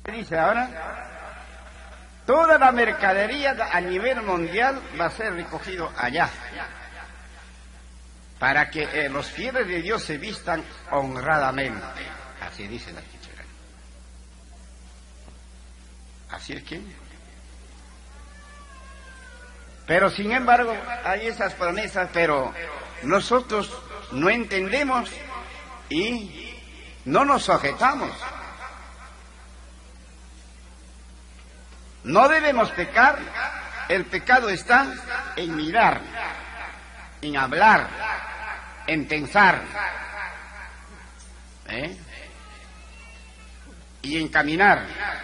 Dice ahora, toda la mercadería a nivel mundial va a ser recogido allá, para que los fieles de Dios se vistan honradamente. Así dice la Escritura. Así es que... Pero sin embargo, hay esas promesas, pero nosotros no entendemos y no nos sujetamos. No debemos pecar, el pecado está en mirar, en hablar, en pensar, y en caminar.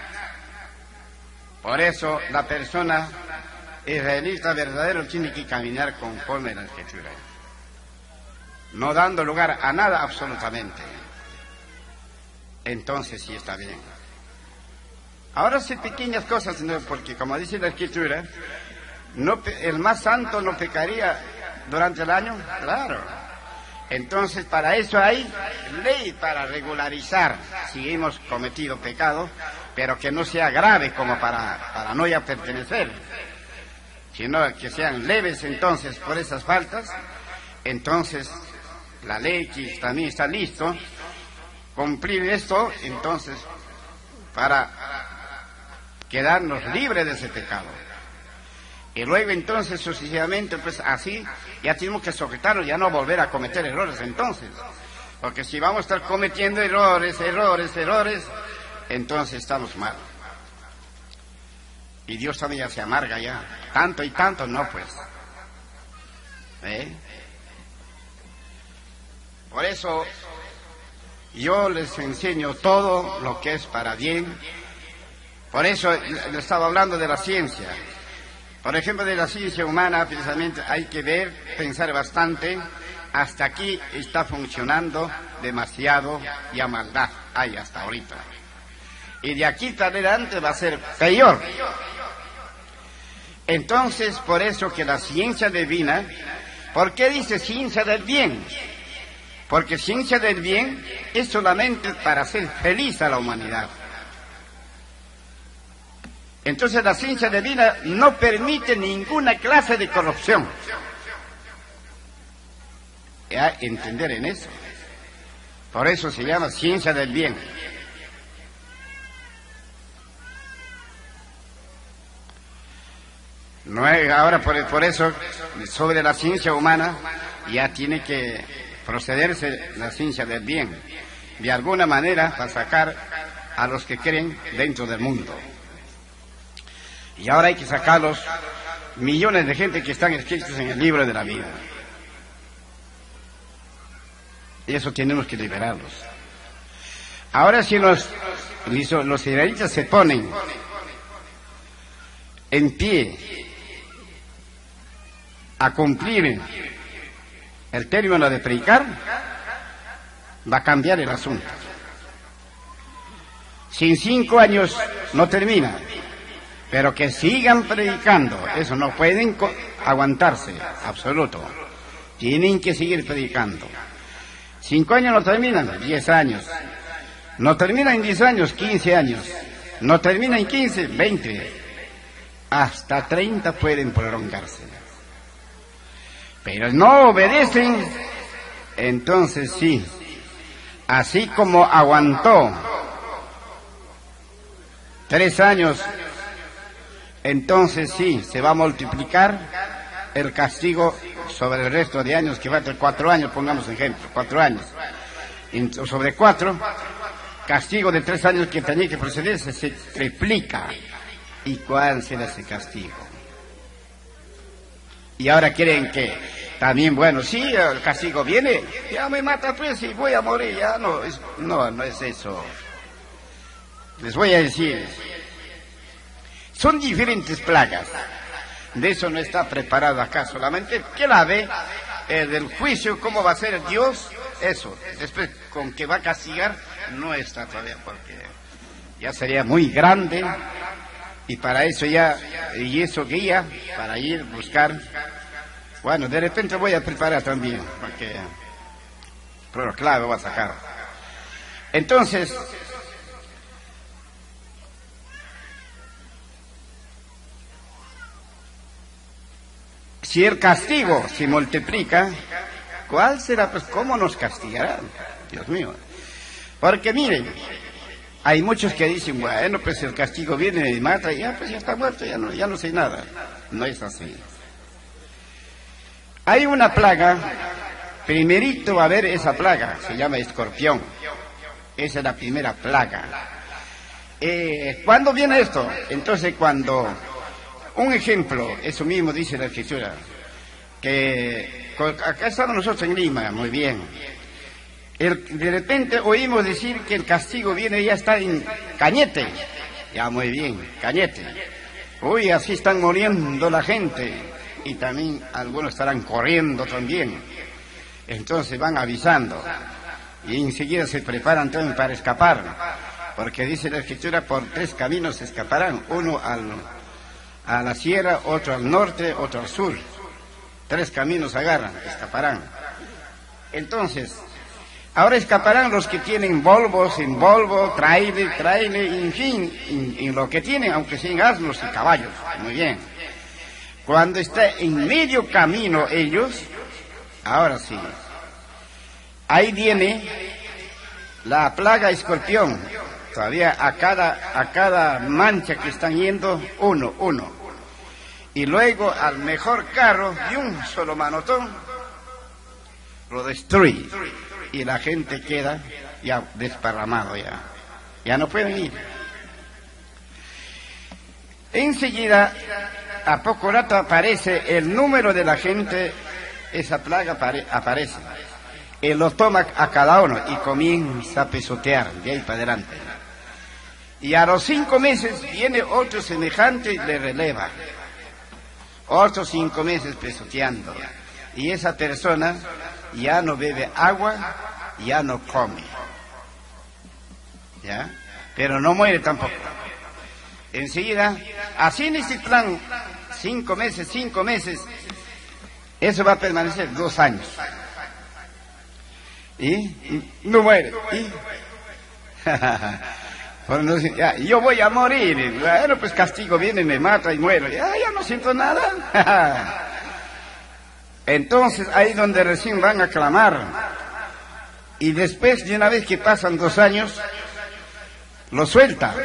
Por eso la persona israelita verdadero tiene que caminar conforme a la Escritura, no dando lugar a nada absolutamente. Entonces sí está bien. Ahora sí, pequeñas cosas, ¿no? Porque como dice la Escritura, no, el más santo no pecaría durante el año, claro. Entonces para eso hay ley para regularizar si hemos cometido pecado, pero que no sea grave como para no ya pertenecer, sino que sean leves. Entonces por esas faltas, entonces la ley que también está listo cumplir esto, entonces para quedarnos libres de ese pecado. Y luego entonces sucesivamente, pues así ya tenemos que sujetarnos, ya no volver a cometer errores entonces, porque si vamos a estar cometiendo errores, entonces estamos mal. Y Dios también ya se amarga ya, tanto y tanto no, pues. Por eso yo les enseño todo lo que es para bien. Por eso le estaba hablando de la ciencia. Por ejemplo, de la ciencia humana, precisamente hay que ver, pensar bastante. Hasta aquí está funcionando demasiado y a maldad hay hasta ahorita. Y de aquí para adelante va a ser peor. Entonces, por eso que la ciencia divina, ¿por qué dice ciencia del bien? Porque ciencia del bien es solamente para hacer feliz a la humanidad. Entonces la ciencia divina no permite ninguna clase de corrupción. Ya entender en eso. Por eso se llama ciencia del bien. No hay, ahora por eso sobre la ciencia humana ya tiene que procederse la ciencia del bien. De alguna manera para sacar a los que creen dentro del mundo. Y ahora hay que sacar los millones de gente que están escritos en el libro de la vida. Y eso tenemos que liberarlos. Ahora si los israelitas se ponen en pie a cumplir el término de predicar, va a cambiar el asunto. Si en 5 años no termina, pero que sigan predicando, eso no pueden aguantarse, absoluto. Tienen que seguir predicando. 5 años no terminan, 10 años. No termina en 10 años, 15 años. No termina en 15, 20. Hasta 30 pueden prolongarse. Pero no obedecen, entonces sí. Así como aguantó 3 años, entonces sí, se va a multiplicar el castigo sobre el resto de años, que va a ser 4 años, pongamos ejemplo, 4 años. Y sobre 4, castigo de 3 años que tenía que procederse, se triplica. ¿Y cuál será ese castigo? Y ahora quieren que también, bueno, sí, el castigo viene, ya me mata pues y voy a morir, ya no es eso. Les voy a decir, son diferentes plagas. De eso no está preparado acá, solamente que la ve del juicio, cómo va a ser Dios, eso. Después, con que va a castigar, no está todavía, porque ya sería muy grande, y para eso ya, y eso guía, para ir a buscar. Bueno, de repente voy a preparar también, porque, pero claro, va a sacar. Entonces, Si el castigo se multiplica, ¿cuál será? Pues, ¿cómo nos castigarán? Dios mío. Porque miren, hay muchos que dicen, bueno, pues el castigo viene y mata, y ya, pues ya está muerto, ya no sé nada. No es así. Hay una plaga, primerito a ver esa plaga, se llama escorpión. Esa es la primera plaga. ¿Cuándo viene esto? Entonces cuando, un ejemplo, eso mismo dice la Escritura, que acá estamos nosotros en Lima, muy bien. De repente oímos decir que el castigo viene y ya está en Cañete. Ya, muy bien, Cañete. Uy, así están muriendo la gente. Y también algunos estarán corriendo también. Entonces van avisando. Y enseguida se preparan también para escapar. Porque dice la Escritura, por 3 caminos se escaparán. Uno a la sierra, otro al norte, otro al sur. 3 caminos agarran, escaparán. Entonces, ahora escaparán los que tienen Volvo, sin Volvo, trailer, en fin, en lo que tienen, aunque sean asnos y caballos. Muy bien. Cuando está en medio camino ellos, ahora sí, ahí viene la plaga escorpión. Todavía a cada mancha que están yendo, uno. Y luego al mejor carro, de un solo manotón, lo destruye. Y la gente queda ya desparramado ya no pueden ir. Enseguida, a poco rato aparece el número de la gente, esa plaga aparece. Él lo toma a cada uno y comienza a pisotear de ahí para adelante. Y a los 5 meses viene otro semejante y le releva. Otros 5 meses pisoteando. Y esa persona ya no bebe agua, ya no come. ¿Ya? Pero no muere tampoco. Enseguida, así en ese plan, 5 meses, eso va a permanecer 2 años. Y no muere. Yo voy a morir. Bueno, pues castigo viene, me mata y muero. Ya no siento nada. Entonces, ahí donde recién van a clamar. Y después, de una vez que pasan 2 años, lo suelta.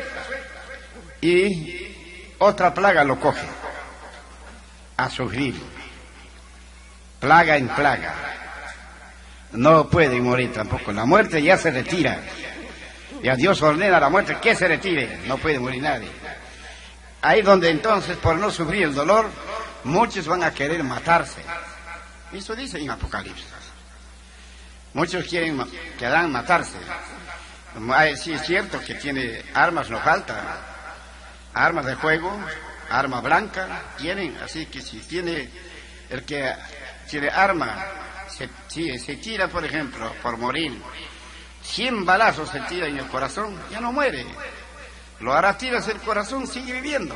Y otra plaga lo coge. A sufrir. Plaga en plaga. No puede morir tampoco. La muerte ya se retira. Ya Dios ordena a la muerte que se retire. No puede morir nadie. Ahí donde entonces, por no sufrir el dolor, muchos van a querer matarse. Eso dice en Apocalipsis. Muchos querrán matarse. Sí es cierto que tiene armas, no falta. Armas de fuego, arma blanca, tienen. Así que si tiene, el que tiene arma, se tira, por ejemplo, por morir. 100 balazos se tira en el corazón, ya no muere. Lo hará tiras el corazón, sigue viviendo.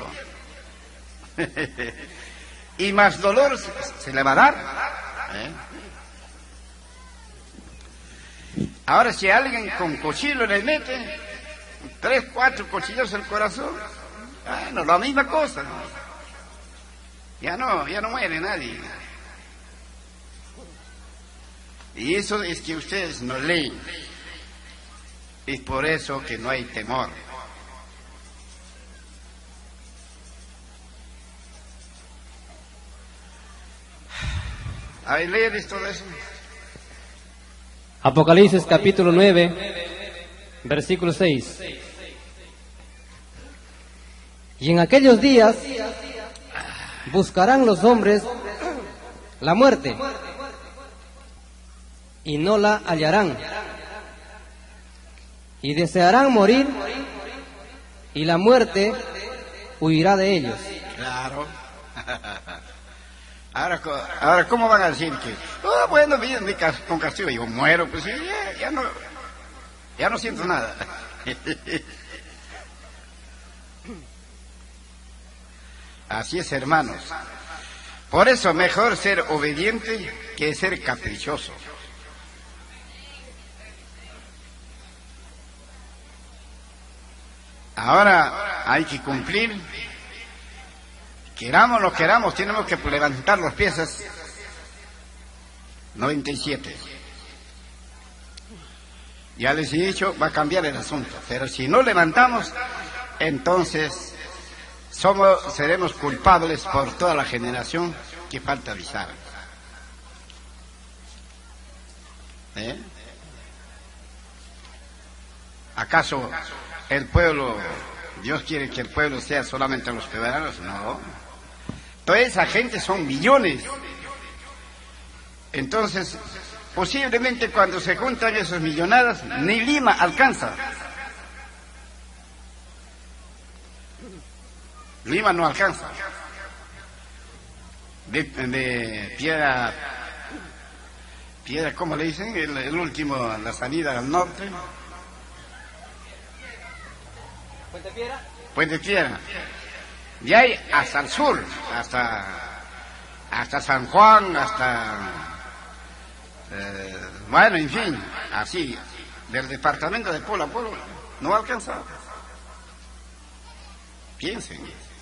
Y más dolor se le va a dar. Ahora si alguien con cuchillo le mete 3, 4 cuchillos en el corazón, bueno, la misma cosa, ¿no? Ya no muere nadie. Y eso es que ustedes no leen. Es por eso que no hay temor. A ver, ¿lees todo eso? Apocalipsis capítulo 9, versículo 6. Y en aquellos días buscarán los hombres la muerte y no la hallarán, y desearán morir y la muerte huirá de ellos. Claro. Ahora, ¿cómo van a decir que, bueno, viene con castigo? Yo muero, pues ya no siento nada. Así es, hermanos. Por eso mejor ser obediente que ser caprichoso. Ahora hay que cumplir Queramos o no queramos, tenemos que levantar los pies. 97. Ya les he dicho, va a cambiar el asunto. Pero si no levantamos, entonces seremos culpables por toda la generación que falta avisar. ¿Acaso el pueblo, Dios quiere que el pueblo sea solamente los ciudadanos? No. Toda esa gente son millones. Entonces, posiblemente cuando se juntan esas millonadas, ni Lima alcanza. Lima no alcanza. De piedra, ¿cómo le dicen? El último, la salida al norte. ¿Puente Piedra? Puente Piedra. De ahí hasta el sur, hasta San Juan, bueno, en fin, así, del departamento de pueblo a pueblo, no alcanza. Piensen.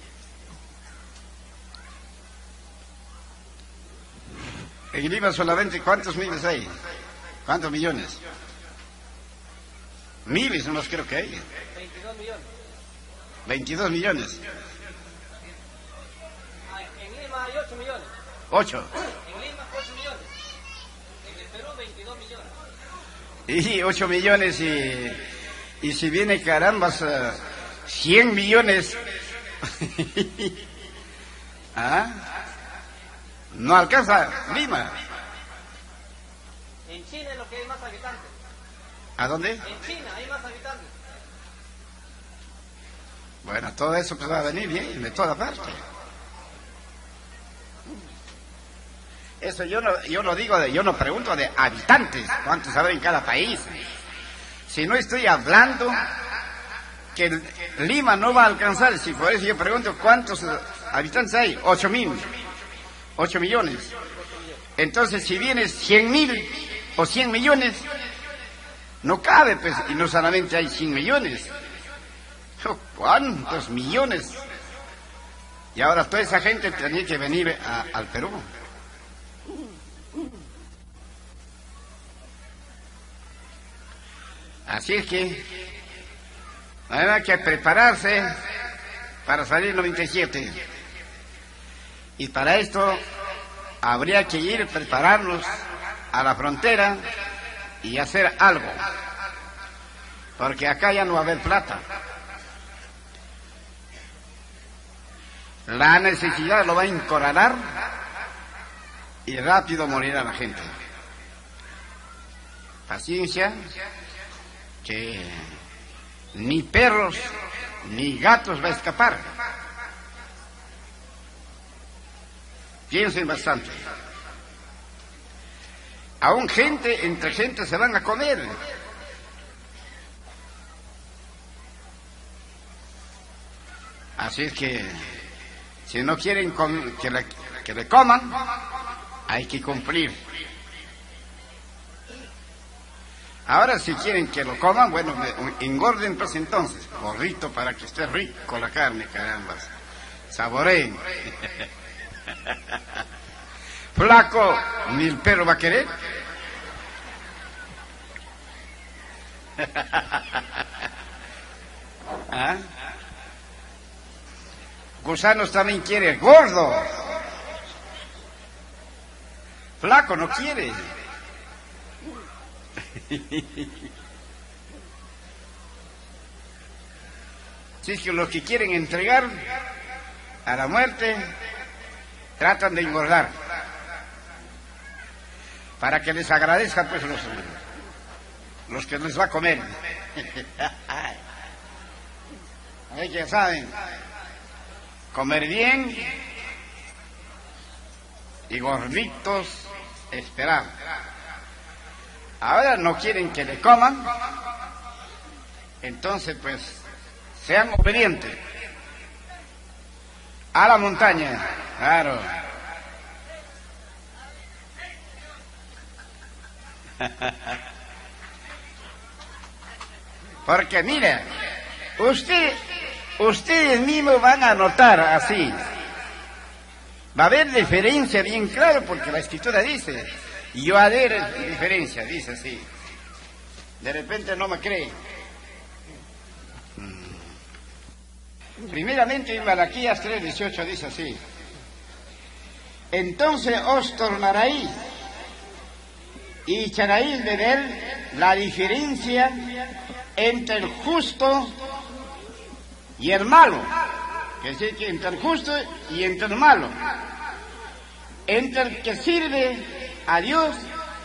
En Lima solamente, ¿cuántos miles hay? ¿Cuántos millones? Miles, no los creo que hay. 22 millones. 22 millones. En Lima hay 8 millones. 8. En Lima 8 millones. En el Perú 22 millones. Y 8 millones y si viene carambas 100 millones. ¿Ah? No alcanza Lima. En China es lo que hay más habitantes. ¿A dónde? En China hay más habitantes. Bueno, todo eso pues va a venir bien de toda parte. Eso yo no digo, yo no pregunto de habitantes, cuántos habrá en cada país. Si no estoy hablando que Lima no va a alcanzar, si por eso yo pregunto cuántos habitantes hay, 8 millones. Entonces si viene 100.000 o 100 millones, no cabe, pues, y no solamente hay 100 millones. ¿Cuántos millones? Y ahora toda esa gente tenía que venir al Perú. Así es que hay que prepararse para salir el 97. Y para esto habría que ir, prepararnos a la frontera y hacer algo. Porque acá ya no va a haber plata. La necesidad lo va a encoralar y rápido morirá la gente. Paciencia, que ni perros ni gatos va a escapar. Piensen bastante. Aún entre gente se van a comer. Así es que si no quieren que le coman, hay que cumplir. Ahora si quieren que lo coman, bueno, engorden pues entonces, gorrito para que esté rico la carne, carambas. Saboreen. Flaco, ni el perro va a querer. ¿Ah? Gusanos también quiere, gordo. Flaco no quiere. Si es que los que quieren entregar a la muerte tratan de engordar para que les agradezcan pues los que les va a comer. Ahí ya saben, comer bien y gorditos esperar. Ahora no quieren que le coman, entonces pues sean obedientes a la montaña, claro. Porque mira, ustedes mismos van a notar así, Va a haber diferencia bien claro, porque la Escritura dice, yo haré diferencia, dice así. De repente no me cree. Primeramente en Malaquías 3:18 dice así: entonces os tornaréis y echaréis de ver la diferencia entre el justo y el malo. Es decir, que entre el justo y entre el malo, entre el que sirve a Dios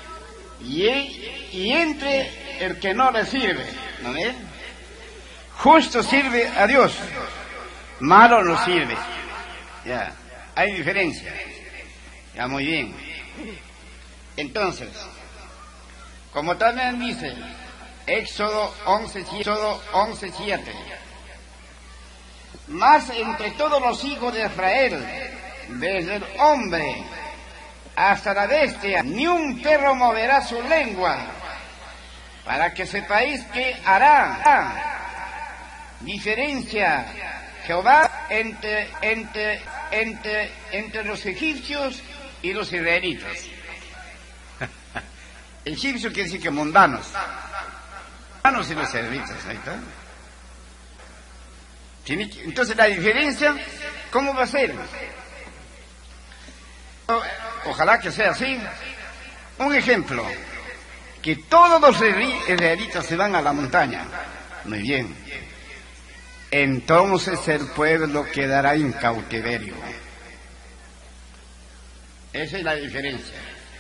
y entre el que no le sirve. ¿No ves? Justo sirve a Dios, malo no sirve. Ya, hay diferencia. Ya, muy bien. Entonces, como también dice Éxodo 11:7, mas entre todos los hijos de Israel, desde el hombre hasta la bestia, ni un perro moverá su lengua, para que sepáis que hará diferencia Jehová entre los egipcios y los israelitas. Egipcio quiere decir que mundanos. Mundanos y los israelitas, ahí está. Entonces la diferencia, ¿cómo va a ser? Ojalá que sea así. Un ejemplo, que todos los israelitas se van a la montaña. Muy bien. Entonces el pueblo quedará en cautiverio. Esa es la diferencia.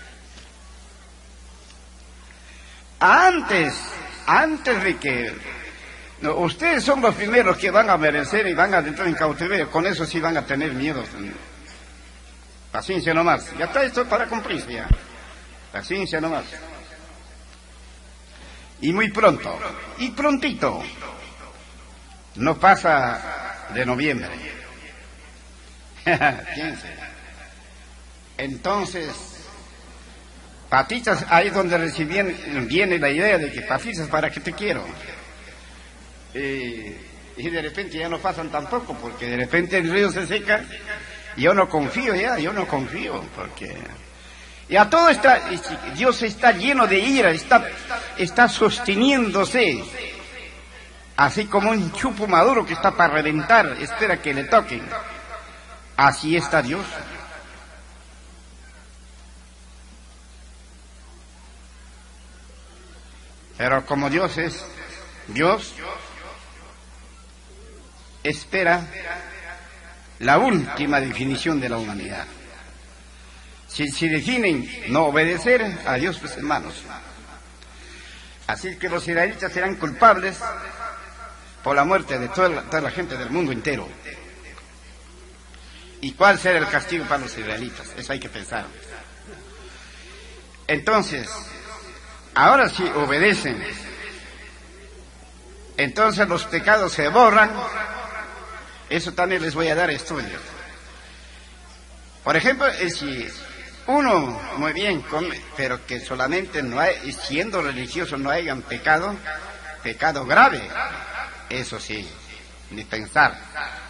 Antes de que... No, ustedes son los primeros que van a merecer y van a entrar en cautiverio. Con eso sí van a tener miedo. Paciencia nomás. Ya está esto para cumplirse ya. Paciencia nomás. Y muy pronto. Y prontito. No pasa de noviembre. Fíjense. Entonces, Patitas, ahí es donde viene la idea de que Patitas, ¿para qué te quiero? Y de repente ya no pasan tampoco, porque de repente el río se seca. Yo no confío, porque ya todo está, Dios está lleno de ira, está sosteniéndose, así como un chupo maduro que está para reventar, espera que le toquen. Así está Dios. Pero como Dios es Dios, espera la última definición de la humanidad. Si definen no obedecer a Dios, pues hermanos. Así que los israelitas serán culpables por la muerte de toda la gente del mundo entero. ¿Y cuál será el castigo para los israelitas? Eso hay que pensar. Entonces, ahora sí obedecen. Entonces los pecados se borran. Eso también les voy a dar estudios. Por ejemplo, si uno, muy bien, come, pero que solamente no hay, siendo religioso, no hayan pecado grave, eso sí, ni pensar.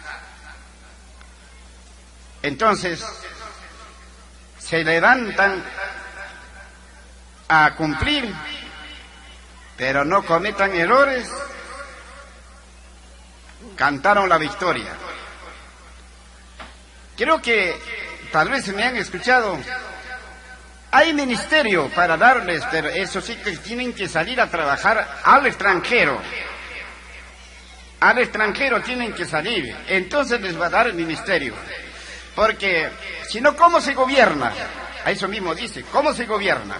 Entonces, se levantan a cumplir, pero no cometan errores. Cantaron la victoria. Creo que tal vez me han escuchado. Hay ministerio para darles, pero eso sí que tienen que salir a trabajar al extranjero. Al extranjero tienen que salir. Entonces les va a dar el ministerio. Porque si no, ¿cómo se gobierna? A eso mismo dice, ¿cómo se gobierna?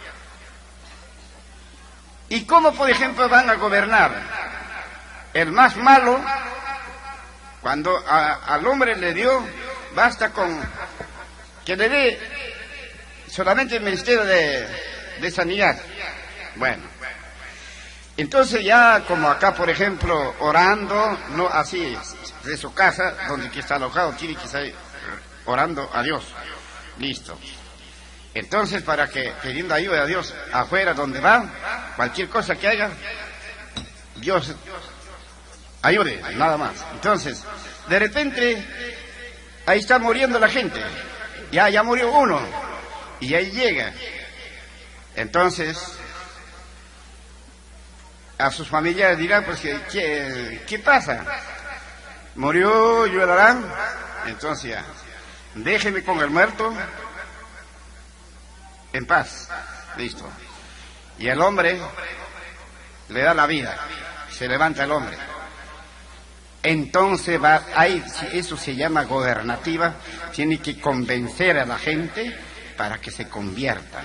¿Y cómo, por ejemplo, van a gobernar? El más malo, cuando al hombre le dio, basta con que le dé solamente el ministerio de sanidad. Bueno, entonces ya como acá, por ejemplo, orando, no así, de su casa, donde que está alojado, tiene que estar orando a Dios. Listo. Entonces, para que, pidiendo ayuda a Dios, afuera donde va, cualquier cosa que haga, Dios ayude, nada más. Entonces, de repente, ahí está muriendo la gente. Ya murió uno. Y ahí llega. Entonces, a sus familiares dirán, pues, ¿qué pasa? Murió, llorarán. Entonces ya, déjeme con el muerto en paz. Listo. Y el hombre le da la vida. Se levanta el hombre. Entonces eso se llama gobernativa. Tiene que convencer a la gente para que se conviertan.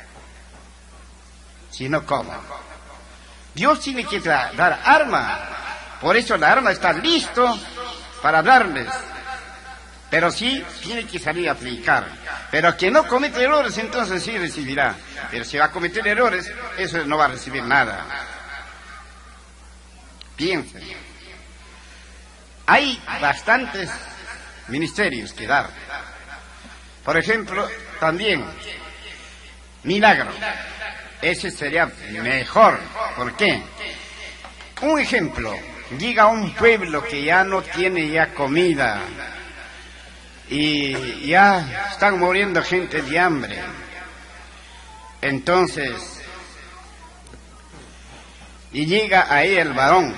Si no, ¿cómo? Dios tiene que dar arma. Por eso la arma está listo para darles. Pero sí tiene que salir a aplicar. Pero quien no comete errores, entonces sí recibirá. Pero si va a cometer errores, eso no va a recibir nada. Piensen. Hay bastantes ministerios que dar. Por ejemplo, también milagro. Ese sería mejor. ¿Por qué? Un ejemplo. Llega a un pueblo que ya no tiene ya comida y ya están muriendo gente de hambre. Entonces, y llega ahí el varón.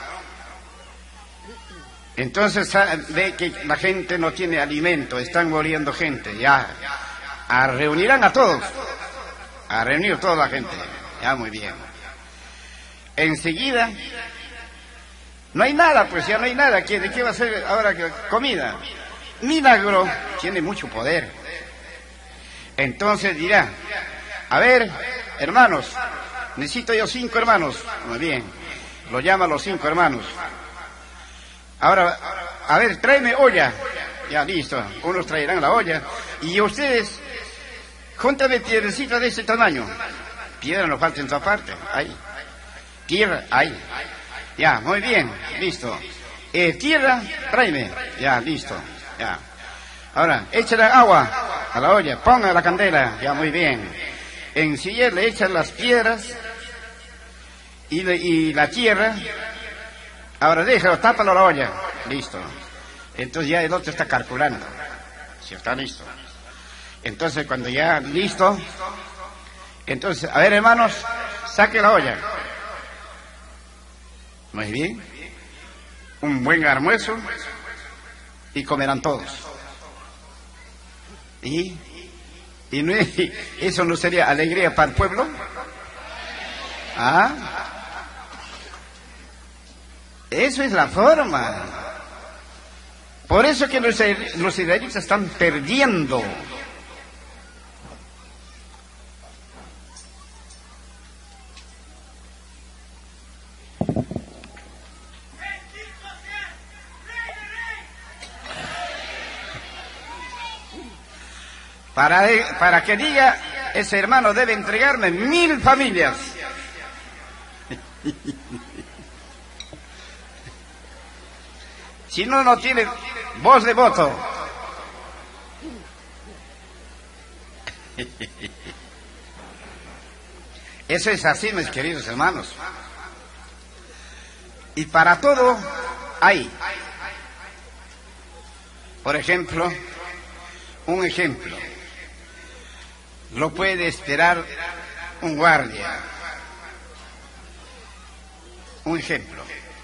Entonces ve que la gente no tiene alimento, están muriendo gente. Ya reunirán a todos. A reunir toda la gente. Ya, muy bien. Enseguida, no hay nada, pues ya no hay nada. ¿De qué va a ser ahora comida? Milagro tiene mucho poder. Entonces dirá, a ver, hermanos, necesito yo 5 hermanos. Muy bien, lo llama a los 5 hermanos. Ahora, a ver, tráeme olla. Ya, listo, unos traerán la olla. Y ustedes, júntame piedrecita de ese tamaño. Piedra no falta en toda parte. Ahí. Tierra, ahí. Ya, muy bien, listo. Tierra, tráeme. Ya, listo. Ya. Ahora, échale agua a la olla, ponga la candela. Ya, muy bien. Enseguida le echan las piedras y la tierra. Ahora déjalo, tápalo a la olla. Listo. Entonces ya el otro está calculando. Si está listo. Entonces cuando ya listo, entonces, a ver hermanos, saque la olla. Muy bien. Un buen almuerzo y comerán todos. Y no, eso no sería alegría para el pueblo. Eso es la forma. Por eso que los israelitas están perdiendo. Para que diga, ese hermano debe entregarme 1000 familias. Si no, no tiene voz de voto. Eso es así, mis queridos hermanos. Y para todo hay. Por ejemplo, un ejemplo. Lo puede esperar un guardia. Un ejemplo.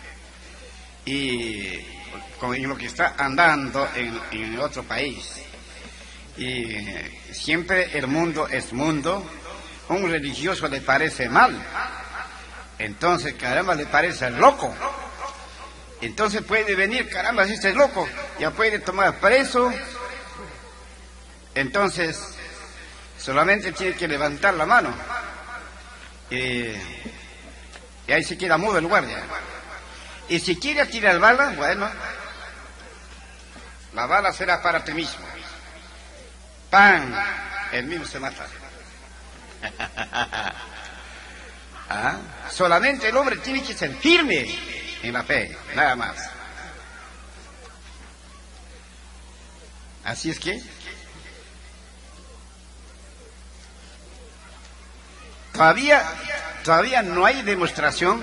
Y con lo que está andando en otro país. Y siempre el mundo es mundo. Un religioso le parece mal. Entonces, caramba, le parece loco. Entonces puede venir, caramba, si este es loco, ya puede tomar preso. Entonces, solamente tiene que levantar la mano. Y ahí se queda mudo el guardia. Y si quiere tirar bala, bueno, la bala será para ti mismo. ¡Pam! El mismo se mata. Solamente el hombre tiene que ser firme en la fe, nada más. Así es que todavía no hay demostración.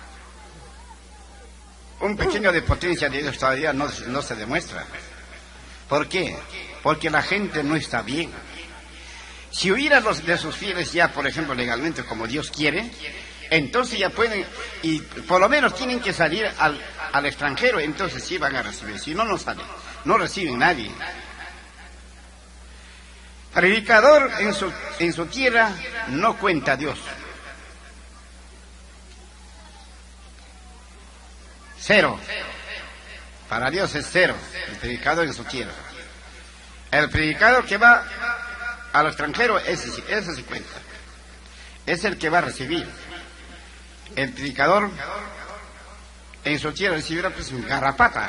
Un pequeño de potencia de Dios todavía no se demuestra. ¿Por qué? Porque la gente no está bien. Si hubiera los de sus fieles ya, por ejemplo, legalmente como Dios quiere, entonces ya pueden, y por lo menos tienen que salir al extranjero, entonces sí van a recibir. Si no, no salen, no reciben nadie. Predicador en su tierra no cuenta a Dios. Cero. Para Dios es cero, el predicador en su tierra. El predicador que va al extranjero, ese sí cuenta. Es el que va a recibir. El predicador en su tierra recibirá pues un garrapata.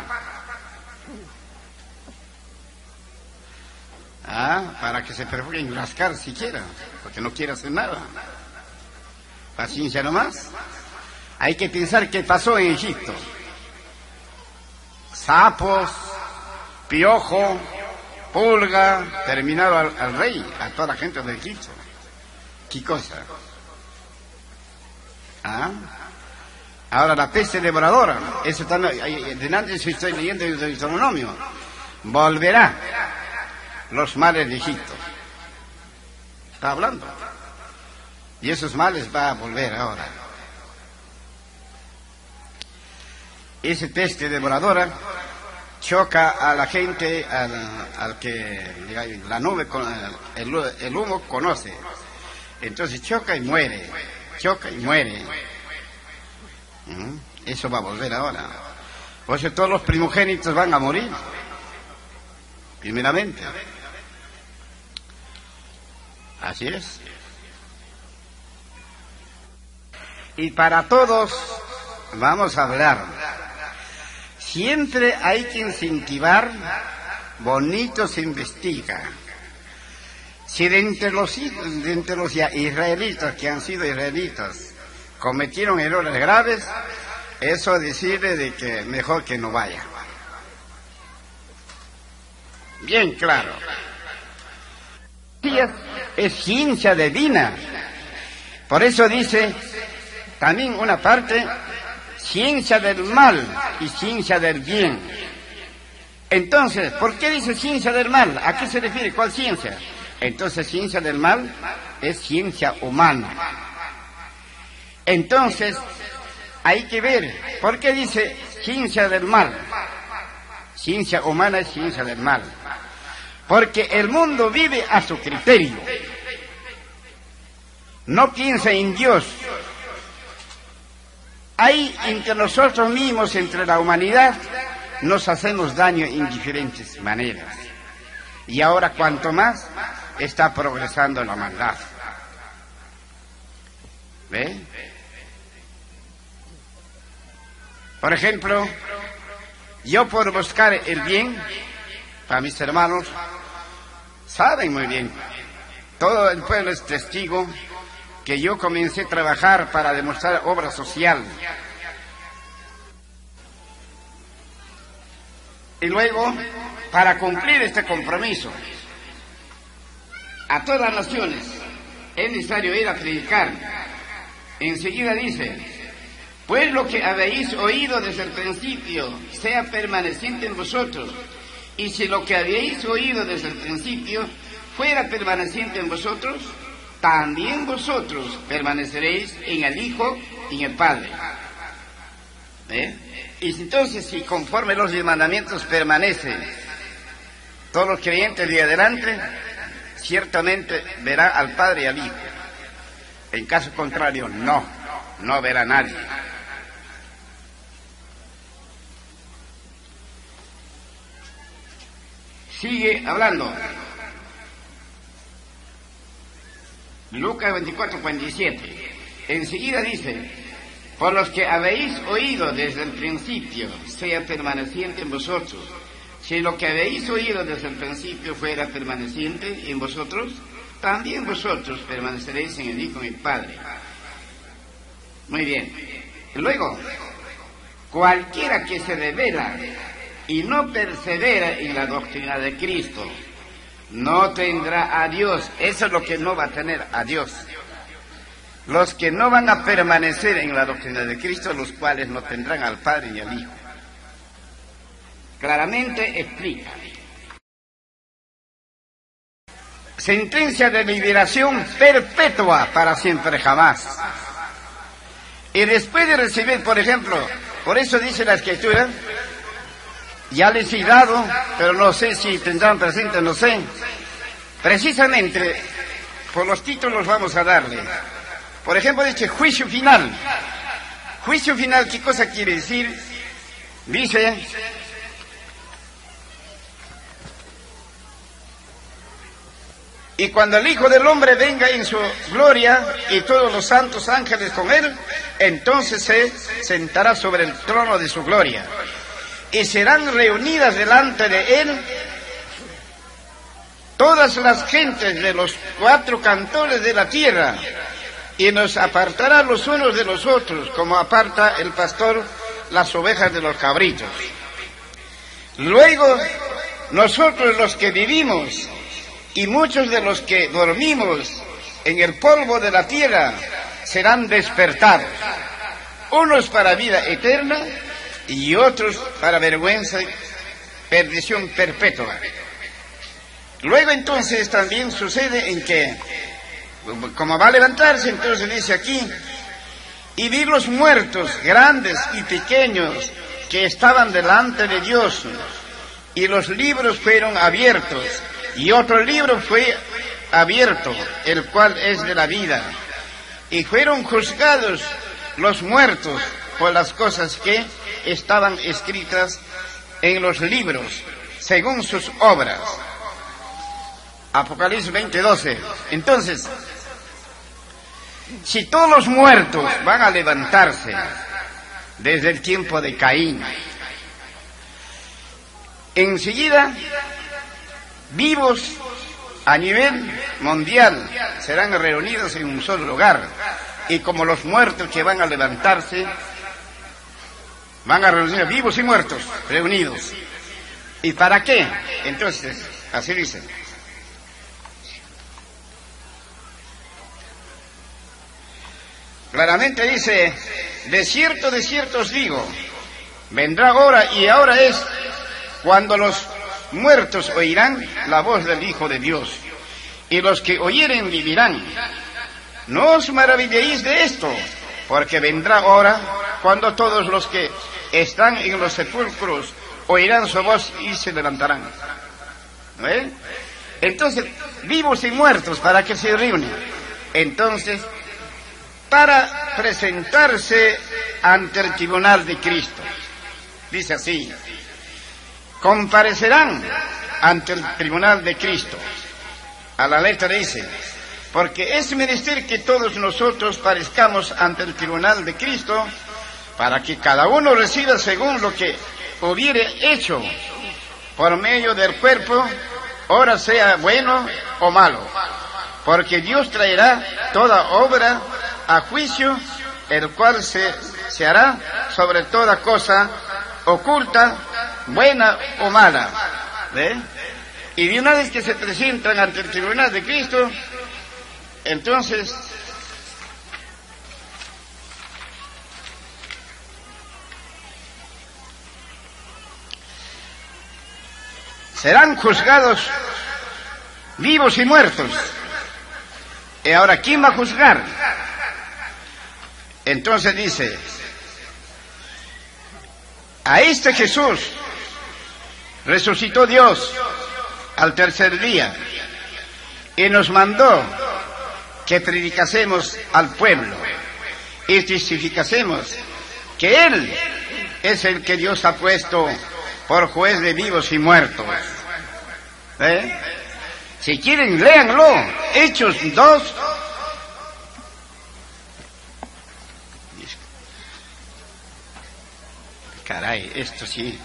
Para que se perjugue en rascar siquiera, porque no quiere hacer nada. Paciencia nomás. Hay que pensar qué pasó en Egipto. Sapos, piojo, pulga, terminaron al rey, a toda la gente de Egipto. ¿Qué cosa? Ahora la peste devoradora, eso también, delante estoy leyendo el Deuteronomio, volverá los males de Egipto. Está hablando. Y esos males va a volver ahora. Esa peste devoradora choca a la gente, al que la nube, el humo conoce. Entonces choca y muere. Choca y muere. Eso va a volver ahora. Por eso todos los primogénitos van a morir. Primeramente. Así es. Y para todos vamos a hablar. Siempre hay que incentivar, bonito se investiga. Si de entre los israelitas que han sido israelitas cometieron errores graves, eso decirle de que mejor que no vaya. Bien claro. Es ciencia divina. Por eso dice también una parte, ciencia del mal y ciencia del bien. Entonces, ¿por qué dice ciencia del mal? ¿A qué se refiere? ¿Cuál ciencia? Entonces, ciencia del mal es ciencia humana. Entonces, hay que ver, ¿por qué dice ciencia del mal? Ciencia humana es ciencia del mal. Porque el mundo vive a su criterio. No piensa en Dios. Hay entre nosotros mismos, entre la humanidad, nos hacemos daño en diferentes maneras. Y ahora cuanto más está progresando la maldad. ¿Ve? Por ejemplo, yo por buscar el bien, para mis hermanos, saben muy bien, todo el pueblo es testigo que yo comencé a trabajar para demostrar obra social. Y luego, para cumplir este compromiso, a todas las naciones es necesario ir a predicar. Enseguida dice, pues lo que habéis oído desde el principio sea permaneciente en vosotros. Y si lo que habéis oído desde el principio fuera permaneciente en vosotros, también vosotros permaneceréis en el Hijo y en el Padre. Y entonces, si conforme los mandamientos permanecen todos los creyentes de adelante, ciertamente verá al Padre y al Hijo. En caso contrario, no verá a nadie. Sigue hablando. Lucas 24:47. Enseguida dice, por los que habéis oído desde el principio, sea permaneciente en vosotros. Si lo que habéis oído desde el principio fuera permaneciente en vosotros, también vosotros permaneceréis en el Hijo y el Padre. Muy bien. Luego, cualquiera que se revela y no persevera en la doctrina de Cristo, no tendrá a Dios. Eso es lo que no va a tener a Dios. Los que no van a permanecer en la doctrina de Cristo, los cuales no tendrán al Padre y al Hijo. Claramente explica. sentencia de liberación perpetua para siempre jamás. Y después de recibir, por ejemplo, por eso dice la Escritura, ya les he dado, pero no sé si tendrán presente, no sé. Precisamente, por los títulos vamos a darle. Por ejemplo, dice juicio final. Juicio final, ¿qué cosa quiere decir? Dice, y cuando el Hijo del Hombre venga en su gloria y todos los santos ángeles con él, entonces se sentará sobre el trono de su gloria. Y serán reunidas delante de él todas las gentes de los 4 cantones de la tierra, y nos apartará los unos de los otros, como aparta el pastor las ovejas de los cabritos. Luego, nosotros los que vivimos, y muchos de los que dormimos en el polvo de la tierra, serán despertados, unos para vida eterna y otros para vergüenza y perdición perpetua. Luego entonces también sucede en que, como va a levantarse, entonces dice aquí, y vi los muertos, grandes y pequeños, que estaban delante de Dios, y los libros fueron abiertos, y otro libro fue abierto, el cual es de la vida, y fueron juzgados los muertos por las cosas que estaban escritas en los libros, según sus obras. Apocalipsis 20:12. Entonces, si todos los muertos van a levantarse desde el tiempo de Caín, enseguida vivos a nivel mundial serán reunidos en un solo lugar, y como los muertos que van a levantarse van a reunir vivos y muertos reunidos. ¿Y para qué? Entonces, así dice: claramente dice, de cierto os digo, vendrá hora, y ahora es, cuando los muertos oirán la voz del Hijo de Dios, y los que oyeren vivirán. No os maravilléis de esto, porque vendrá hora cuando todos los que están en los sepulcros oirán su voz y se levantarán. ¿No es? Entonces, vivos y muertos, ¿para qué se reúnen? Entonces, para presentarse ante el tribunal de Cristo. Dice así: comparecerán ante el tribunal de Cristo. A la letra dice: porque es menester que todos nosotros parezcamos ante el tribunal de Cristo, para que cada uno reciba según lo que hubiere hecho por medio del cuerpo, ora sea bueno o malo. Porque Dios traerá toda obra a juicio, el cual se hará sobre toda cosa oculta, buena o mala. ¿Ve? Y de una vez que se presentan ante el tribunal de Cristo, entonces serán juzgados vivos y muertos. Y ahora, ¿quién va a juzgar? Entonces dice: a este Jesús resucitó Dios al tercer día y nos mandó que predicásemos al pueblo y testificásemos que Él es el que Dios ha puesto por juez de vivos y muertos. ¿Eh? Si quieren, léanlo. Hechos 2. Caray, esto sí.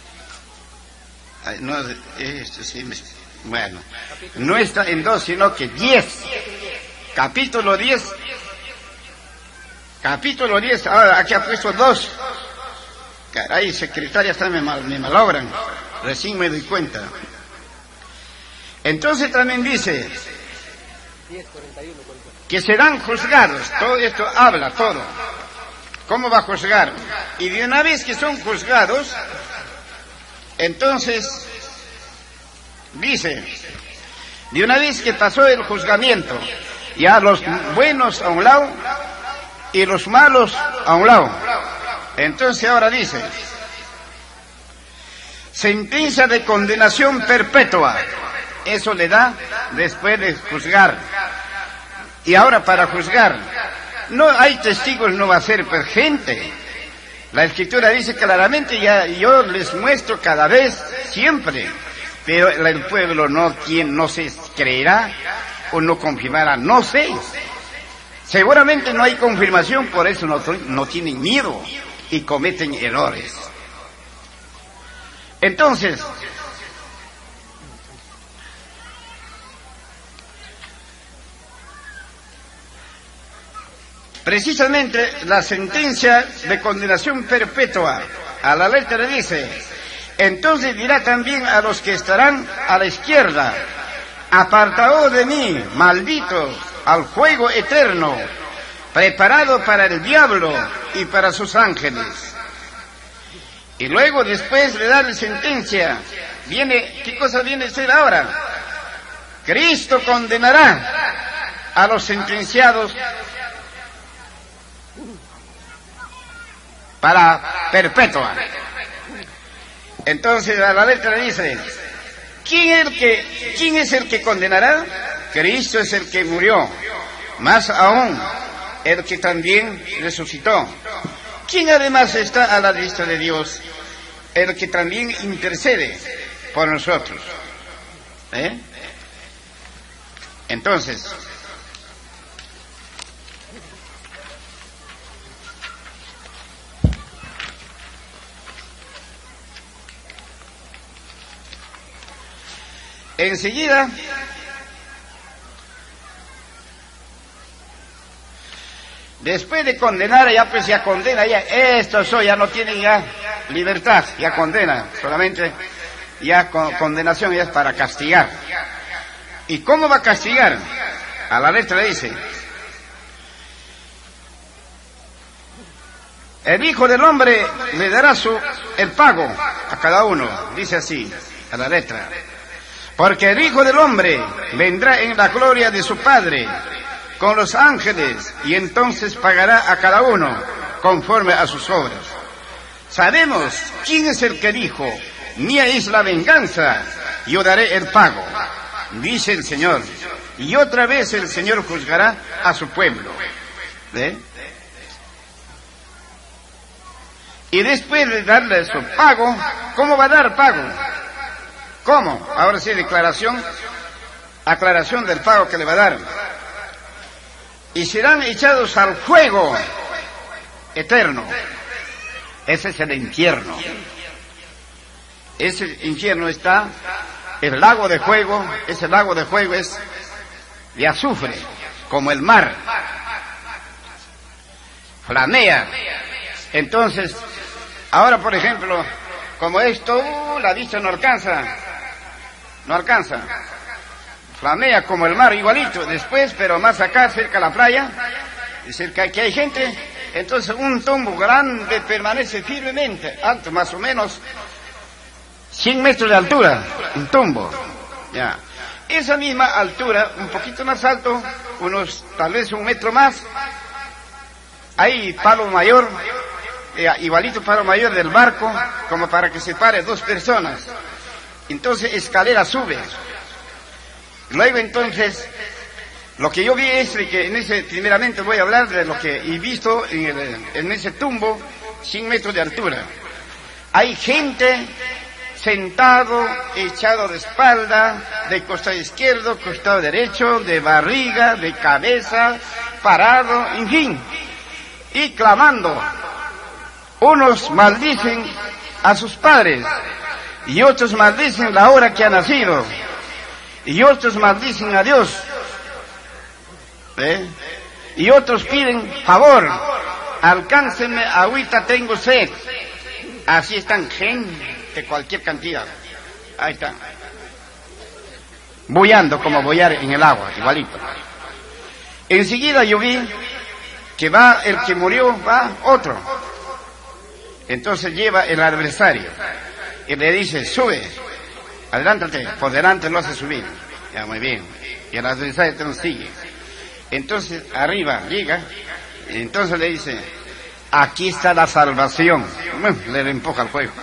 No, esto sí. Bueno, no está en 2, sino que 10. Capítulo 10. Capítulo 10. Ahora, aquí ha puesto 2. Caray, secretarias también me malogran. Recién me doy cuenta. Entonces también dice que serán juzgados. Todo esto habla, todo. ¿Cómo va a juzgar? Y de una vez que son juzgados, entonces dice: De una vez que pasó el juzgamiento, ya los buenos a un lado y los malos a un lado. Entonces ahora dice, sentencia de condenación perpetua. Eso le da después de juzgar. Y ahora para juzgar, no hay testigos, no va a ser pues, gente. La Escritura dice claramente, ya yo les muestro cada vez, siempre. Pero el pueblo no se creerá o no confirmará, no sé. Seguramente no hay confirmación, por eso no tienen miedo y cometen errores. Entonces, precisamente la sentencia de condenación perpetua a la letra dice, entonces dirá también a los que estarán a la izquierda, apartaos de mí, malditos, al fuego eterno, preparado para el diablo y para sus ángeles. Y luego después de darle sentencia, ¿qué cosa viene a ser ahora? Cristo condenará a los sentenciados para perpetua. Entonces a la letra dice, ¿quién es el que condenará? Cristo es el que murió, más aún el que también resucitó. ¿Quién además está a la diestra de Dios? El que también intercede por nosotros. Entonces, enseguida después de condenar, ya condena, ya no tienen ya libertad, ya condena, solamente ya condenación ya es para castigar. ¿Y cómo va a castigar? A la letra dice, el Hijo del Hombre le dará el pago a cada uno, dice así, a la letra. Porque el Hijo del Hombre vendrá en la gloria de su Padre con los ángeles, y entonces pagará a cada uno conforme a sus obras. Sabemos quién es el que dijo, mía es la venganza, yo daré el pago, dice el Señor. Y otra vez el Señor juzgará a su pueblo. Y después de darle su pago, ¿cómo va a dar pago? ¿Cómo? Ahora sí, aclaración del pago que le va a dar. Y serán echados al fuego eterno. Ese es el infierno. Ese infierno está, el lago de fuego, ese lago de fuego es de azufre, como el mar. Flamea. Entonces, ahora por ejemplo, como esto, la vista no alcanza. Flamea como el mar igualito, después, pero más acá, cerca de la playa, cerca que hay gente, entonces un tumbo grande permanece firmemente, alto, más o menos 100 metros de altura, un tumbo, ya. Esa misma altura, un poquito más alto, tal vez 1 metro más, hay palo mayor, igualito palo mayor del barco, como para que se pare 2 personas. Entonces escalera sube. Luego entonces, lo que yo vi es que primeramente voy a hablar de lo que he visto en ese tumbo, 100 metros de altura. Hay gente sentado, echado de espalda, de costado izquierdo, costado derecho, de barriga, de cabeza, parado, en fin, y clamando. Unos maldicen a sus padres, y otros maldicen la hora que ha nacido, y otros maldicen a Dios, y otros piden favor, alcáncenme, ahorita tengo sed. Así están gente de cualquier cantidad, ahí están, bullando como bullar en el agua, igualito. Enseguida yo vi que va el que murió, va otro, entonces lleva el adversario y le dice, sube, adelántate, por delante lo hace subir. Ya, muy bien. Y el adversario entonces sigue. Entonces, arriba, llega, y entonces le dice, aquí está la salvación. Bueno, le empuja al juego.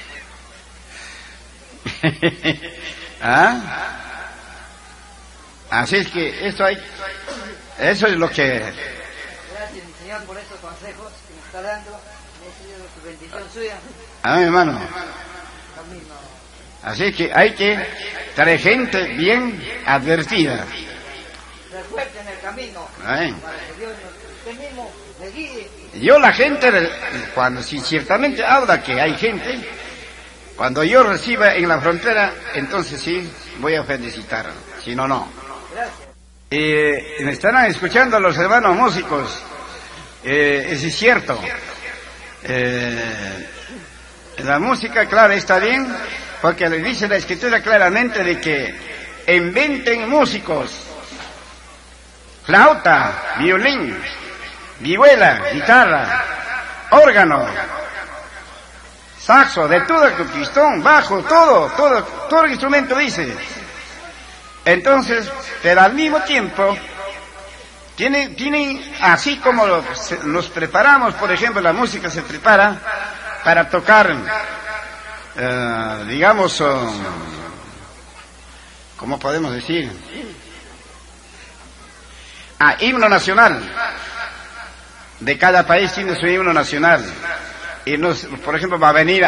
¿Ah? Así es que eso es lo que... Gracias, mi Señor, por estos consejos que nos está dando. Necesito su bendición suya. Mi hermano. Así que hay que traer gente bien advertida. Ser fuerte en el camino. Ay. Para que Dios usted mismo le guíe. Yo la gente, cuando si ciertamente habla que hay gente, cuando yo reciba en la frontera, entonces sí voy a felicitar. Si no, no. Me estarán escuchando los hermanos músicos. Eso es cierto. La música, claro, está bien, porque le dice la Escritura claramente de que inventen músicos, flauta, violín, vihuela, guitarra, órgano, saxo, de todo, pistón, bajo, todo el instrumento dice. Entonces, pero al mismo tiempo, tienen así como nos preparamos, por ejemplo, la música se prepara para tocar, digamos, ¿cómo podemos decir? Himno nacional. De cada país tiene su himno nacional. Y por ejemplo, va a venir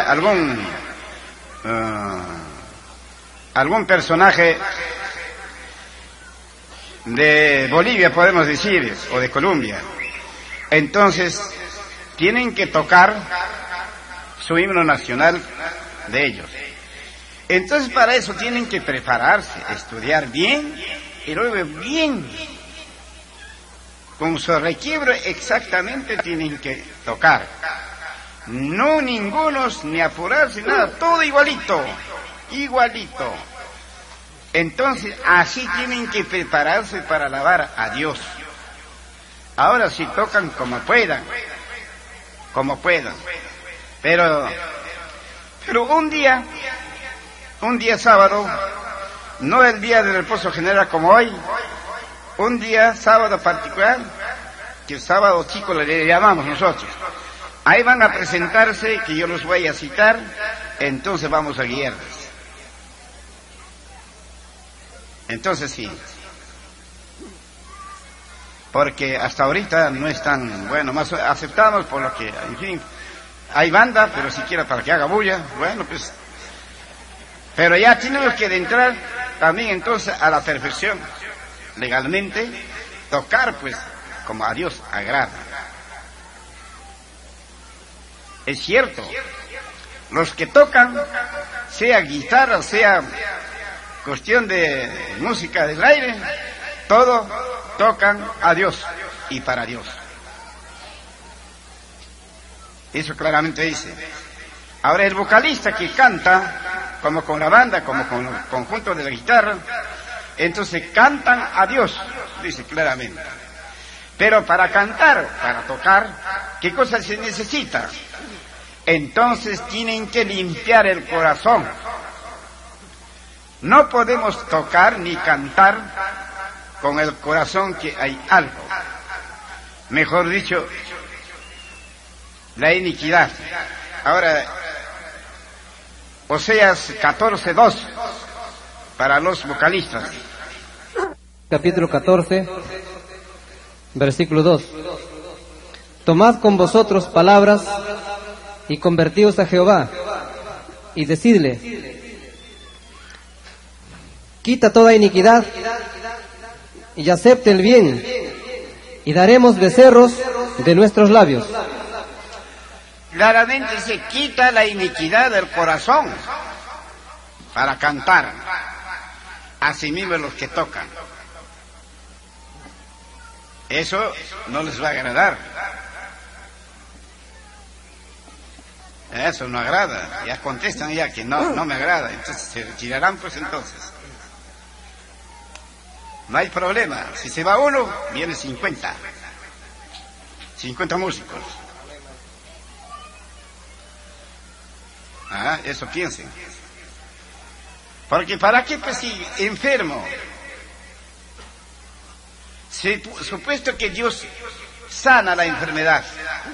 algún personaje de Bolivia, podemos decir, o de Colombia. Entonces, tienen que tocar su himno nacional de ellos. Entonces, para eso tienen que prepararse, estudiar bien, y luego bien, con su requiebro exactamente tienen que tocar. No ningunos, ni apurarse, nada, todo igualito. Entonces, así tienen que prepararse para alabar a Dios. Ahora sí tocan como puedan. Pero un día sábado, no el día del reposo general como hoy, un día sábado particular, que sábado chico le llamamos nosotros. Ahí van a presentarse, que yo los voy a citar, entonces vamos a guiarles. Entonces sí, porque hasta ahorita no están, bueno, más aceptamos por lo que, en fin, hay banda, pero siquiera para que haga bulla, bueno, pues, pero ya tenemos que entrar también entonces a la perfección, legalmente, tocar pues como a Dios agrada. Es cierto, los que tocan, sea guitarra, sea cuestión de música del aire, todo tocan a Dios y para Dios. Eso claramente dice. Ahora el vocalista que canta, como con la banda, como con el conjunto de la guitarra, entonces cantan a Dios, dice claramente. Pero para cantar, para tocar, ¿qué cosa se necesita? Entonces tienen que limpiar el corazón. No podemos tocar ni cantar con el corazón que hay algo. Mejor dicho, la iniquidad. Ahora, Oseas 14:2 para los vocalistas. Capítulo 14, versículo 2. Tomad con vosotros palabras y convertíos a Jehová y decidle: quita toda iniquidad y acepte el bien, y daremos becerros de nuestros labios. Claramente se quita la iniquidad del corazón para cantar. Asimismo los que tocan. Eso no les va a agradar. Eso no agrada. Ya contestan ya que no me agrada. Entonces se retirarán pues entonces. No hay problema. Si se va uno, viene 50 músicos. Eso piensen. Porque ¿para qué pues si enfermo supuesto que Dios sana la enfermedad,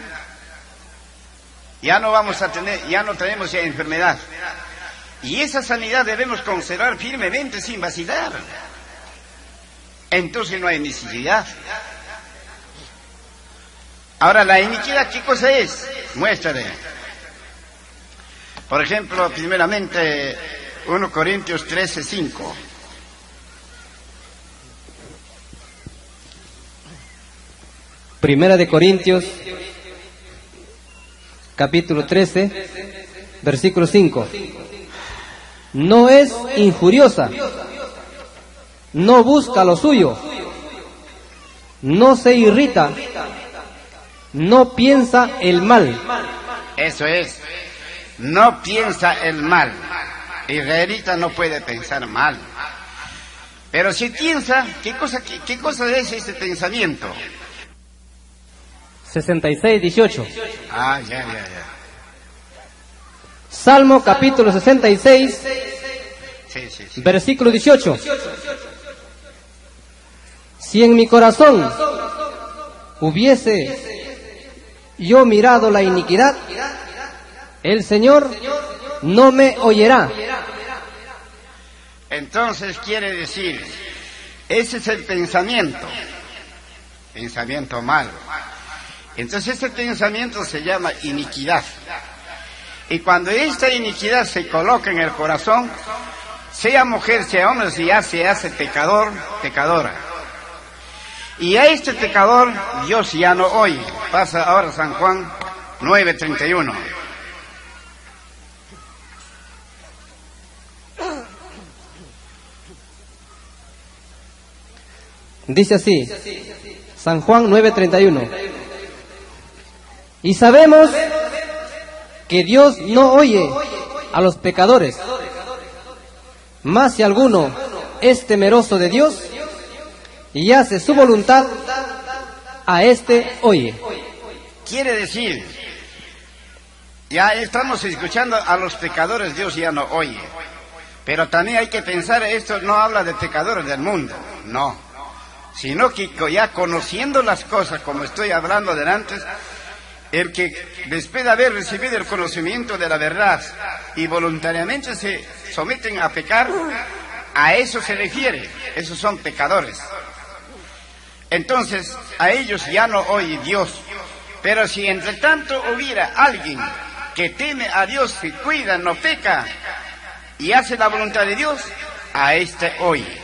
ya no tenemos ya enfermedad. Y esa sanidad debemos conservar firmemente sin vacilar. Entonces no hay necesidad. Ahora, la iniquidad, ¿qué cosa es? Muéstrale. Por ejemplo, primeramente, 1 Corintios 13:5. Primera de Corintios, capítulo 13, versículo 5. No es injuriosa, no busca lo suyo, no se irrita, no piensa el mal. Eso es, no piensa el mal. Israelita no puede pensar mal. Pero si piensa, ¿qué cosa es ese pensamiento? 66:18. Ya. Salmo capítulo 66, Sí. versículo 18. Si en mi corazón hubiese yo mirado la iniquidad, el Señor no me oyerá. Entonces quiere decir, ese es el pensamiento malo. Entonces ese pensamiento se llama iniquidad. Y cuando esta iniquidad se coloca en el corazón, sea mujer, sea hombre, si ya se hace pecador, pecadora. Y a este pecador Dios ya no oye. Pasa ahora San Juan 9:31. Dice así, San Juan 9:31. Y sabemos que Dios no oye a los pecadores, mas si alguno es temeroso de Dios y hace su voluntad, a este oye. Quiere decir, ya estamos escuchando a los pecadores, Dios ya no oye. Pero también hay que pensar, esto no habla de pecadores del mundo, no. Sino que ya conociendo las cosas, como estoy hablando delante, el que después de haber recibido el conocimiento de la verdad y voluntariamente se someten a pecar, a eso se refiere, esos son pecadores. Entonces, a ellos ya no oye Dios. Pero si entre tanto hubiera alguien que teme a Dios, se cuida, no peca y hace la voluntad de Dios, a este oye.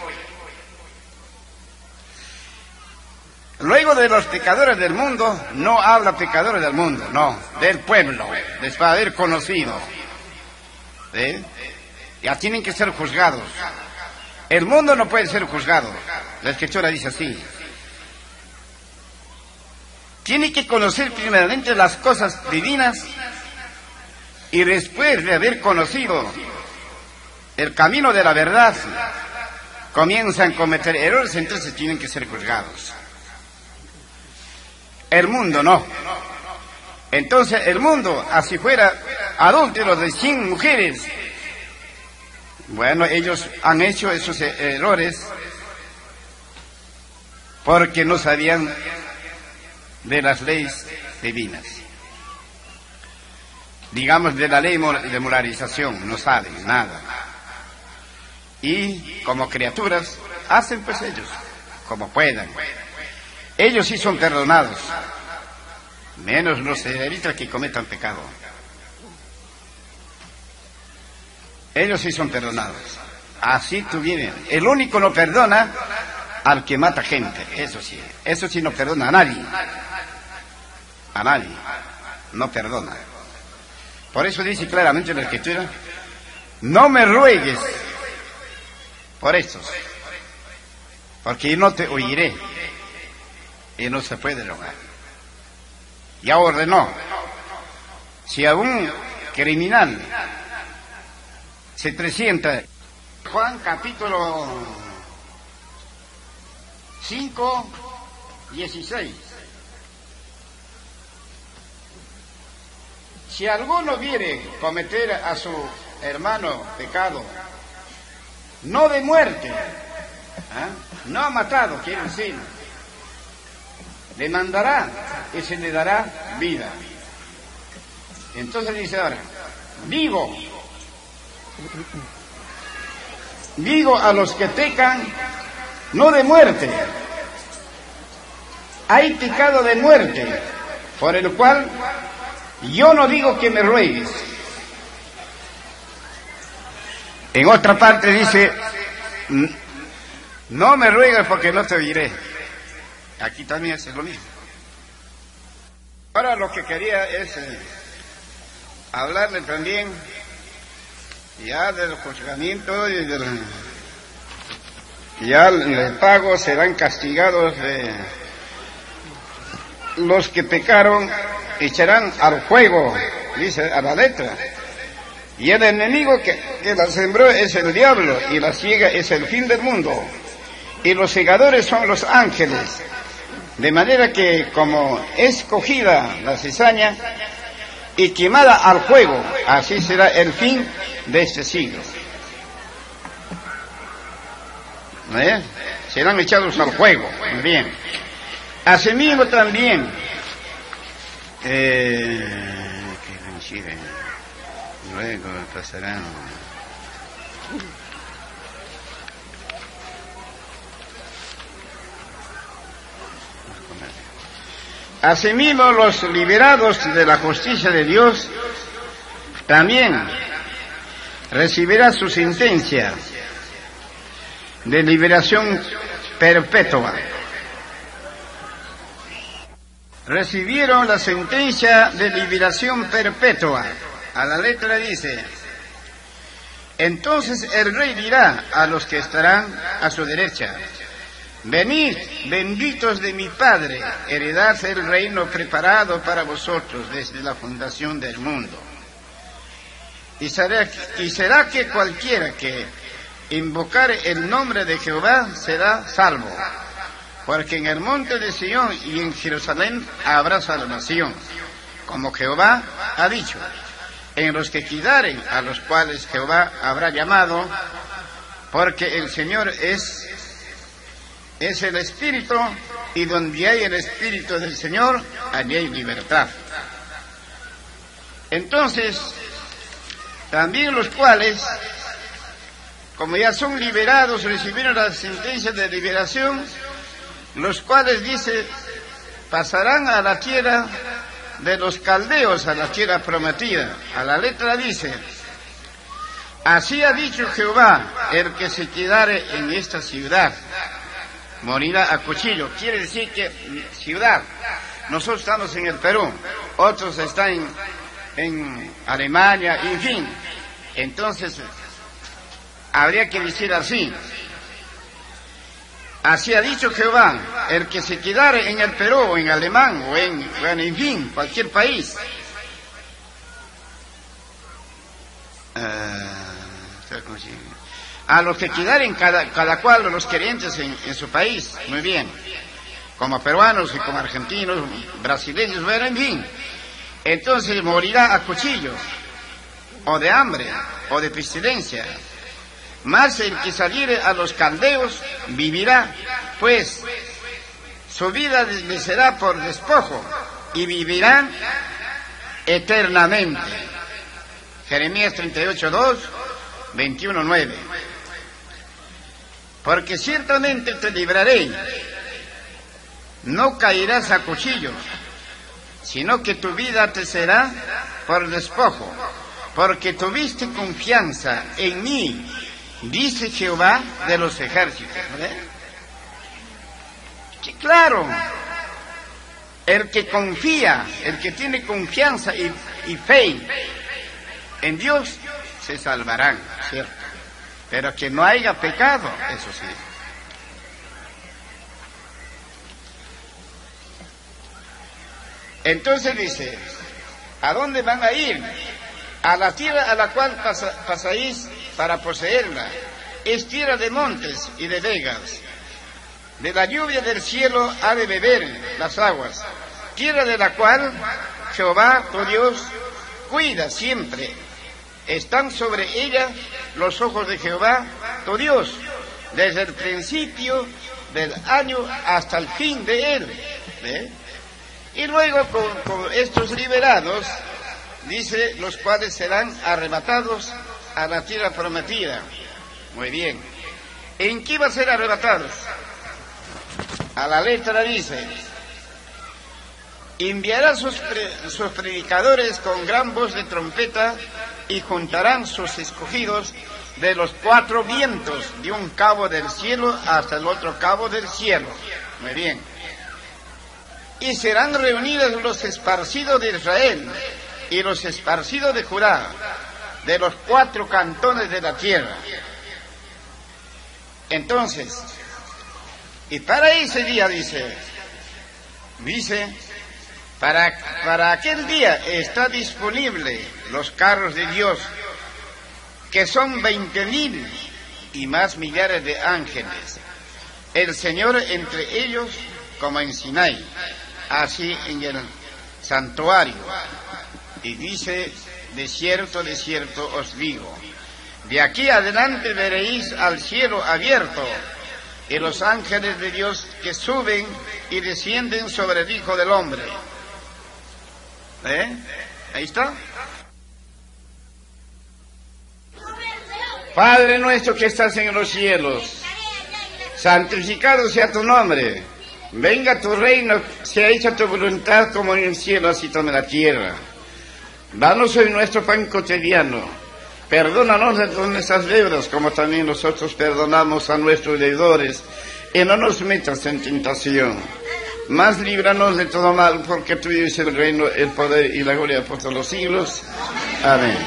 Luego de los pecadores del mundo, no habla pecadores del mundo, no, del pueblo, después de haber conocido. ¿Sí? Ya tienen que ser juzgados. El mundo no puede ser juzgado. La Escritura dice así. Tiene que conocer primeramente las cosas divinas y después de haber conocido el camino de la verdad, comienzan a cometer errores, entonces tienen que ser juzgados. El mundo no. Entonces el mundo, así fuera adúlteros de 100 mujeres, bueno, ellos han hecho esos errores porque no sabían de las leyes divinas. Digamos, de la ley de moralización, no saben nada. Y como criaturas, hacen pues ellos, como puedan. Ellos sí son perdonados, menos los israelitas que cometan pecado. Ellos sí son perdonados. Así tuvieron. El único no perdona al que mata gente, eso sí no perdona a nadie. A nadie, no perdona. Por eso dice claramente en la Escritura, no me ruegues por estos, porque yo no te oiré. Y no se puede rogar. Ya ordenó, si a un criminal se presenta, Juan capítulo 5:16. Si alguno viere cometer a su hermano pecado, no de muerte, no ha matado, quiere decir, demandará y se le dará vida. Entonces dice ahora, digo a los que pecan, no de muerte. Hay pecado de muerte, por el cual yo no digo que me ruegues. En otra parte dice, no me ruegues porque no te oiré. Aquí también es lo mismo. Ahora lo que quería es hablarle también ya del juzgamiento y ya el pago. Serán castigados los que pecaron, echarán al fuego, dice a la letra. Y el enemigo que la sembró es el diablo, y la siega es el fin del mundo, y los segadores son los ángeles. De manera que como es cogida la cizaña y quemada al fuego, así será el fin de este siglo. Serán echados al fuego. Muy bien. Asimismo también, que coinciden, luego pasarán. Asimismo, los liberados de la justicia de Dios también recibirán su sentencia de liberación perpetua. Recibieron la sentencia de liberación perpetua. A la letra dice, entonces el rey dirá a los que estarán a su derecha, venid, benditos de mi Padre, heredad el reino preparado para vosotros desde la fundación del mundo. Y será que cualquiera que invocare el nombre de Jehová será salvo, porque en el monte de Sión y en Jerusalén habrá salvación, como Jehová ha dicho, en los que quedaren, a los cuales Jehová habrá llamado, porque el Señor es el Espíritu, y donde hay el Espíritu del Señor, allí hay libertad. Entonces, también los cuales, como ya son liberados, recibieron la sentencia de liberación, los cuales, dice, pasarán a la tierra de los caldeos, a la tierra prometida. A la letra dice, así ha dicho Jehová, el que se quedare en esta ciudad morirá a cuchillo. Quiere decir que ciudad, nosotros estamos en el Perú, otros están en Alemania, en fin. Entonces, habría que decir así, así ha dicho Jehová, el que se quedare en el Perú, o en Alemán, o en fin, cualquier país. A los que quedaren cada cual de los creyentes en su país, muy bien, como peruanos y como argentinos, brasileños, bueno, en fin. Entonces morirá a cuchillos, o de hambre, o de pestilencia. Mas el que saliere a los caldeos vivirá, pues su vida le será por despojo, y vivirán eternamente. Jeremías 38:2, 21:9. Porque ciertamente te libraré, no caerás a cuchillo, sino que tu vida te será por despojo, porque tuviste confianza en mí, dice Jehová de los ejércitos. Claro, el que confía, el que tiene confianza y fe en Dios, se salvarán, ¿cierto? Pero que no haya pecado, eso sí. Entonces dice, ¿a dónde van a ir? A la tierra a la cual pasáis para poseerla. Es tierra de montes y de vegas. De la lluvia del cielo ha de beber las aguas. Tierra de la cual Jehová, tu Dios, cuida siempre. Están sobre ella los ojos de Jehová, tu Dios, desde el principio del año hasta el fin de él. ¿Ve? Y luego con estos liberados, dice, los cuales serán arrebatados a la tierra prometida. Muy bien. ¿En qué va a ser arrebatados? A la letra dice, enviará sus predicadores con gran voz de trompeta y juntarán sus escogidos de los 4 vientos, de un cabo del cielo hasta el otro cabo del cielo. Muy bien. Y serán reunidos los esparcidos de Israel y los esparcidos de Judá, de los 4 cantones de la tierra. Entonces, y para ese día dice, para aquel día está disponible los carros de Dios, que son 20,000 y más millares de ángeles. El Señor entre ellos como en Sinai, así en el santuario. Y dice, de cierto os digo, de aquí adelante veréis al cielo abierto y los ángeles de Dios que suben y descienden sobre el Hijo del Hombre. Ahí está. Padre nuestro que estás en los cielos, santificado sea tu nombre. Venga tu reino, sea hecha tu voluntad como en el cielo, así como en la tierra. Danos hoy nuestro pan cotidiano. Perdónanos de nuestras deudas, como también nosotros perdonamos a nuestros deudores. Y no nos metas en tentación, mas líbranos de todo mal, porque tuyo es el reino, el poder y la gloria por todos los siglos. Amén.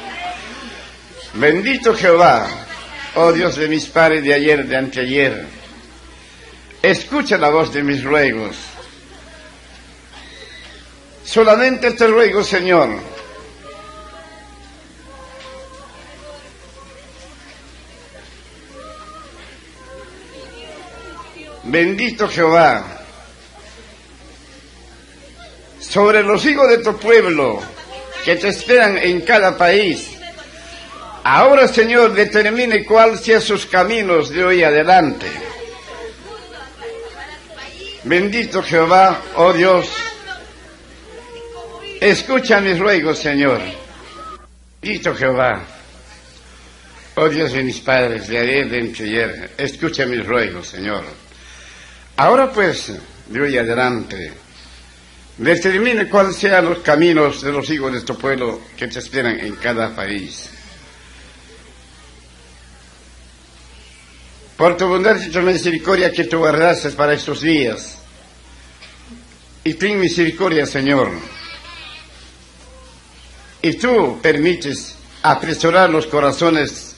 Bendito Jehová, oh Dios de mis padres de ayer, de anteayer. Escucha la voz de mis ruegos. Solamente te ruego, Señor, bendito Jehová, sobre los hijos de tu pueblo que te esperan en cada país. Ahora, Señor, determine cuál sea sus caminos de hoy adelante. Bendito Jehová, oh Dios, escucha mis ruegos, Señor. Bendito Jehová, oh Dios de mis padres, de ayer, de anteayer, escucha mis ruegos, Señor. Ahora pues, de hoy adelante, determine cuáles sean los caminos de los hijos de tu pueblo que te esperan en cada país. Por tu bondad y tu misericordia que tú guardaste para estos días. Y ten misericordia, Señor. Y tú permites apresurar los corazones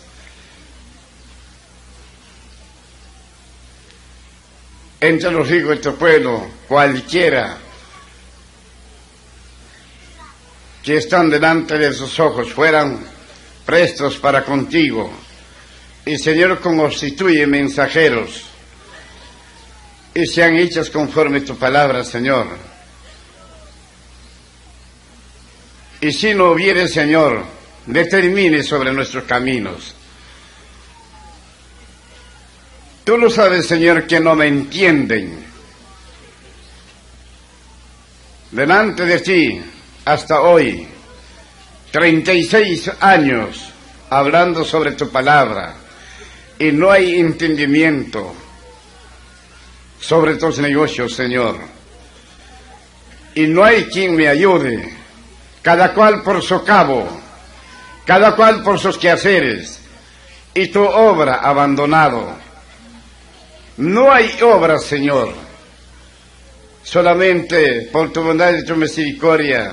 entre los hijos de tu pueblo, cualquiera que están delante de sus ojos fueran prestos para contigo. Y Señor, constituye mensajeros y sean hechas conforme tu palabra, Señor. Y si no hubiere, Señor, determine sobre nuestros caminos. Tú lo sabes, Señor, que no me entienden. Delante de ti, hasta hoy, 36 años hablando sobre tu palabra, y no hay entendimiento sobre tus negocios, Señor. Y no hay quien me ayude, cada cual por su cabo, cada cual por sus quehaceres, y tu obra abandonado. No hay obra, Señor, solamente por tu bondad y tu misericordia.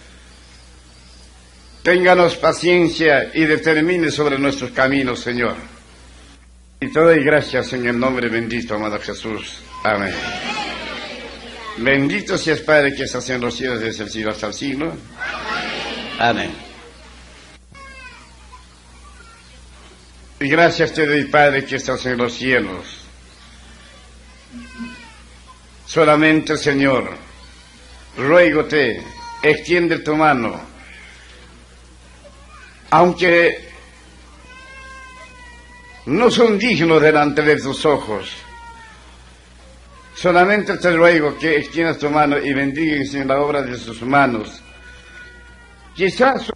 Ténganos paciencia y determine sobre nuestros caminos, Señor. Y te doy gracias en el nombre bendito, amado Jesús. Amén. Bendito seas, Padre, que estás en los cielos desde el siglo hasta el siglo. Amén. Y gracias te doy, Padre, que estás en los cielos. Solamente, Señor, ruégote, extiende tu mano, aunque no son dignos delante de tus ojos. Solamente te ruego que extiendas tu mano y bendigas en la obra de sus manos. Quizás